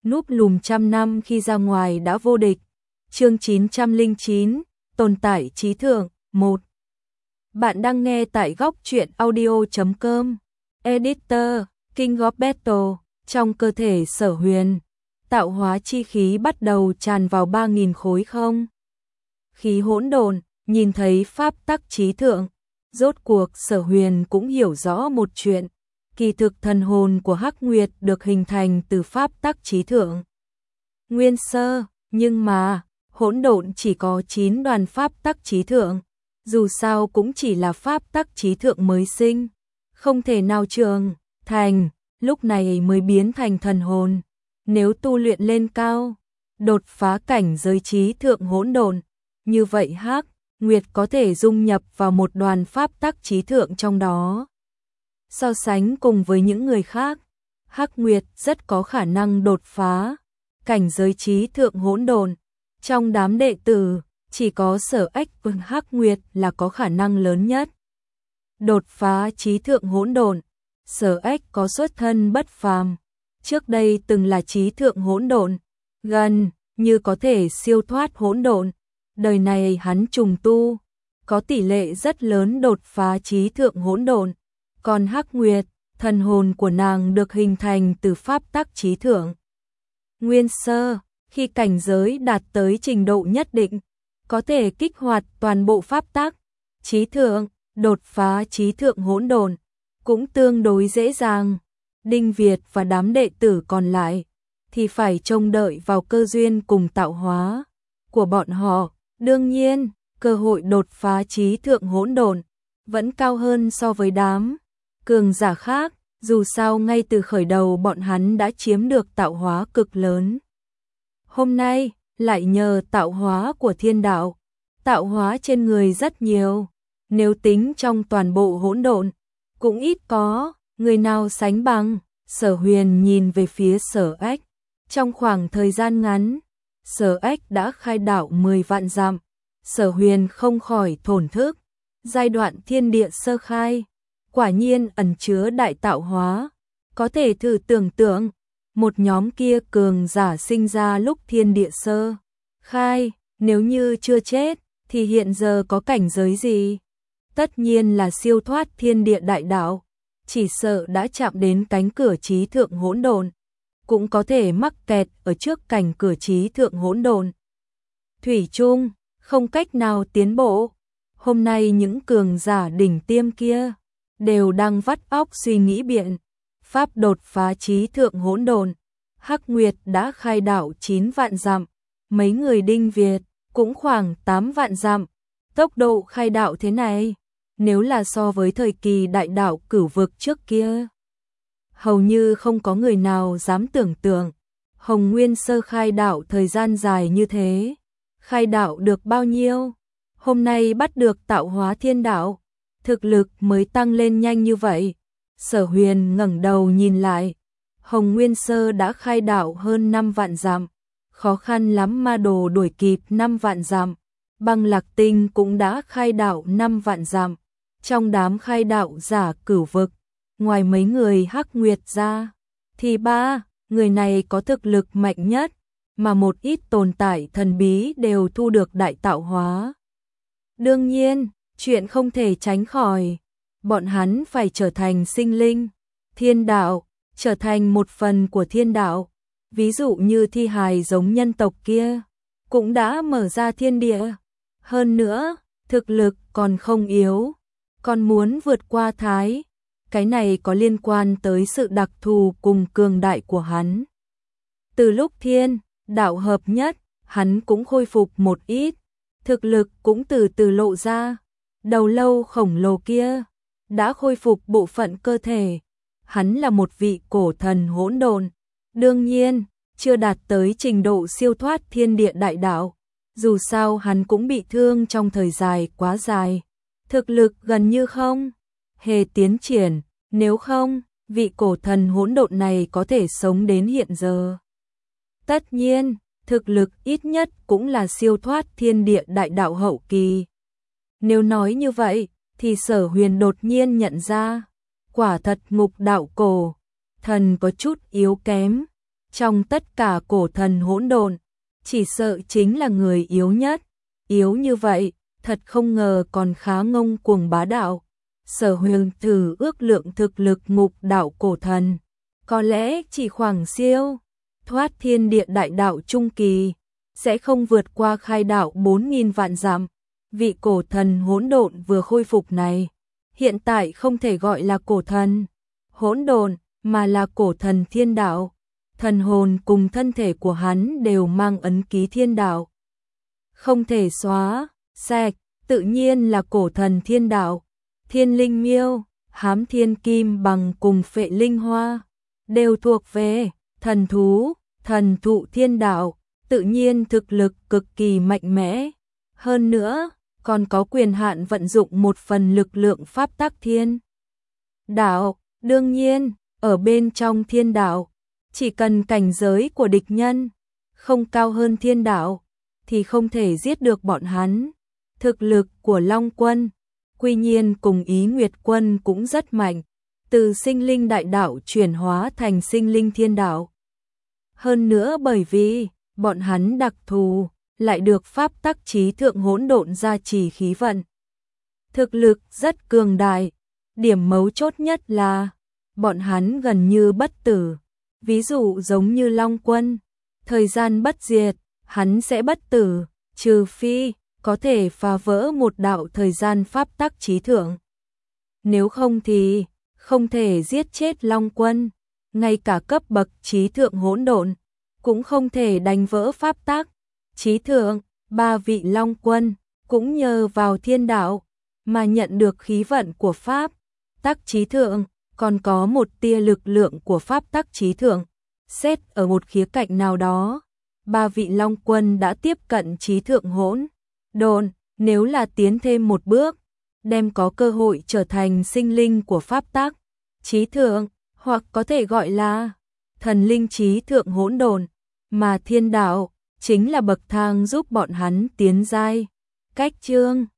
núp lùm trăm năm khi ra ngoài đã vô địch. Chương 909, tồn tại trí thượng 1. Bạn đang nghe tại góc truyện audio.com. Editor, King of Battle. Trong cơ thể Sở Huyền, tạo hóa chi khí bắt đầu tràn vào 3.000 khối không. Khí hỗn độn, nhìn thấy pháp tắc trí thượng, rốt cuộc Sở Huyền cũng hiểu rõ một chuyện. Kỳ thực thần hồn của Hắc Nguyệt được hình thành từ pháp tắc trí thượng nguyên sơ, nhưng mà hỗn độn chỉ có 9 đoàn pháp tắc trí thượng, dù sao cũng chỉ là pháp tắc trí thượng mới sinh, không thể nào trưởng thành, lúc này mới biến thành thần hồn. Nếu tu luyện lên cao, đột phá cảnh giới trí thượng hỗn độn, như vậy Hắc Nguyệt có thể dung nhập vào một đoàn pháp tắc trí thượng trong đó. So sánh cùng với những người khác, Hắc Nguyệt rất có khả năng đột phá cảnh giới trí thượng hỗn độn. Trong đám đệ tử, chỉ có Sở Ách và Hắc Nguyệt là có khả năng lớn nhất đột phá trí thượng hỗn độn. Sở Ách có xuất thân bất phàm, trước đây từng là trí thượng hỗn độn, gần như có thể siêu thoát hỗn độn. Đời này hắn trùng tu, có tỷ lệ rất lớn đột phá trí thượng hỗn độn. Còn Hắc Nguyệt, thần hồn của nàng được hình thành từ pháp tắc trí thượng nguyên sơ, khi cảnh giới đạt tới trình độ nhất định, có thể kích hoạt toàn bộ pháp tắc trí thượng, đột phá trí thượng hỗn độn cũng tương đối dễ dàng. Đinh Việt và đám đệ tử còn lại thì phải trông đợi vào cơ duyên cùng tạo hóa của bọn họ. Đương nhiên, cơ hội đột phá trí thượng hỗn độn vẫn cao hơn so với đám cường giả khác, dù sao ngay từ khởi đầu bọn hắn đã chiếm được tạo hóa cực lớn. Hôm nay, lại nhờ tạo hóa của thiên đạo, tạo hóa trên người rất nhiều, nếu tính trong toàn bộ hỗn độn, cũng ít có người nào sánh bằng. Sở Huyền nhìn về phía Sở Ách, trong khoảng thời gian ngắn, Sở Ách đã khai đạo 10 vạn dặm. Sở Huyền không khỏi thổn thức, giai đoạn thiên địa sơ khai, quả nhiên ẩn chứa đại tạo hóa. Có thể thử tưởng tượng, một nhóm kia cường giả sinh ra lúc thiên địa sơ khai, nếu như chưa chết, thì hiện giờ có cảnh giới gì? Tất nhiên là siêu thoát thiên địa đại đạo, chỉ sợ đã chạm đến cánh cửa trí thượng hỗn độn, cũng có thể mắc kẹt ở trước cảnh cửa trí thượng hỗn độn. Thủy chung, không cách nào tiến bộ. Hôm nay những cường giả đỉnh tiêm kia đều đang vắt óc suy nghĩ biện pháp đột phá trí thượng hỗn độn. Hắc Nguyệt đã khai đạo 9 vạn dặm, mấy người Đinh Việt cũng khoảng 8 vạn dặm. Tốc độ khai đạo thế này, nếu là so với thời kỳ đại đạo cửu vực trước kia, hầu như không có người nào dám tưởng tượng. Hồng Nguyên Sơ khai đạo thời gian dài như thế, khai đạo được bao nhiêu? Hôm nay bắt được tạo hóa thiên đạo, thực lực mới tăng lên nhanh như vậy. Sở Huyền ngẩng đầu nhìn lại, Hồng Nguyên Sơ đã khai đạo hơn 5 vạn dặm, khó khăn lắm ma đồ đuổi kịp 5 vạn dặm. Băng Lạc Tinh cũng đã khai đạo 5 vạn dặm. Trong đám khai đạo giả cửu vực, ngoài mấy người Hắc Nguyệt ra, thì 3 người này có thực lực mạnh nhất, mà một ít tồn tại thần bí đều thu được đại tạo hóa. Đương nhiên, chuyện không thể tránh khỏi, bọn hắn phải trở thành sinh linh thiên đạo, trở thành một phần của thiên đạo. Ví dụ như thi hài giống nhân tộc kia, cũng đã mở ra thiên địa. Hơn nữa, thực lực còn không yếu, còn muốn vượt qua thái. Cái này có liên quan tới sự đặc thù cùng cường đại của hắn. Từ lúc thiên đạo hợp nhất, hắn cũng khôi phục một ít, thực lực cũng từ từ lộ ra. Đầu lâu khổng lồ kia đã khôi phục bộ phận cơ thể. Hắn là một vị cổ thần hỗn độn, đương nhiên chưa đạt tới trình độ siêu thoát thiên địa đại đạo. Dù sao hắn cũng bị thương trong thời dài quá dài, thực lực gần như không hề tiến triển, nếu không, vị cổ thần hỗn độn này có thể sống đến hiện giờ. Tất nhiên, thực lực ít nhất cũng là siêu thoát thiên địa đại đạo hậu kỳ. Nếu nói như vậy, thì Sở Huyền đột nhiên nhận ra, quả thật ngục đạo cổ thần có chút yếu kém. Trong tất cả cổ thần hỗn độn, chỉ sợ chính là người yếu nhất. Yếu như vậy, thật không ngờ còn khá ngông cuồng bá đạo. Sở Huyền thử ước lượng thực lực ngục đạo cổ thần, có lẽ chỉ khoảng siêu thoát thiên địa đại đạo trung kỳ, sẽ không vượt qua khai đạo 4.000 vạn dặm. Vị cổ thần hỗn độn vừa khôi phục này, hiện tại không thể gọi là cổ thần hỗn độn, mà là cổ thần thiên đạo. Thần hồn cùng thân thể của hắn đều mang ấn ký thiên đạo, không thể xóa sạch, tự nhiên là cổ thần thiên đạo. Thiên linh miêu, hám thiên kim bằng cùng phệ linh hoa, đều thuộc về thần thú, thần thụ thiên đạo, tự nhiên thực lực cực kỳ mạnh mẽ. Hơn nữa, còn có quyền hạn vận dụng một phần lực lượng pháp tắc thiên đạo. Đương nhiên, ở bên trong thiên đạo, chỉ cần cảnh giới của địch nhân không cao hơn thiên đạo, thì không thể giết được bọn hắn. Thực lực của Long Quân, Quy Nhiên cùng Ý Nguyệt Quân cũng rất mạnh, từ sinh linh đại đạo chuyển hóa thành sinh linh thiên đạo. Hơn nữa bởi vì bọn hắn đặc thù, lại được pháp tắc trí thượng hỗn độn gia trì khí vận. Thực lực rất cường đại, điểm mấu chốt nhất là bọn hắn gần như bất tử. Ví dụ giống như Long Quân, thời gian bất diệt, hắn sẽ bất tử, trừ phi có thể phá vỡ một đạo thời gian pháp tắc trí thượng. Nếu không thì không thể giết chết Long Quân, ngay cả cấp bậc trí thượng hỗn độn cũng không thể đánh vỡ pháp tắc trí thượng. Ba vị Long Quân cũng nhờ vào thiên đạo mà nhận được khí vận của pháp tắc trí thượng, còn có một tia lực lượng của pháp tắc trí thượng. Xét ở một khía cạnh nào đó, ba vị Long Quân đã tiếp cận trí thượng hỗn độn, nếu là tiến thêm một bước, đem có cơ hội trở thành sinh linh của pháp tắc trí thượng, hoặc có thể gọi là thần linh trí thượng hỗn độn, mà thiên đạo chính là bậc thang giúp bọn hắn tiến giai. Cách chương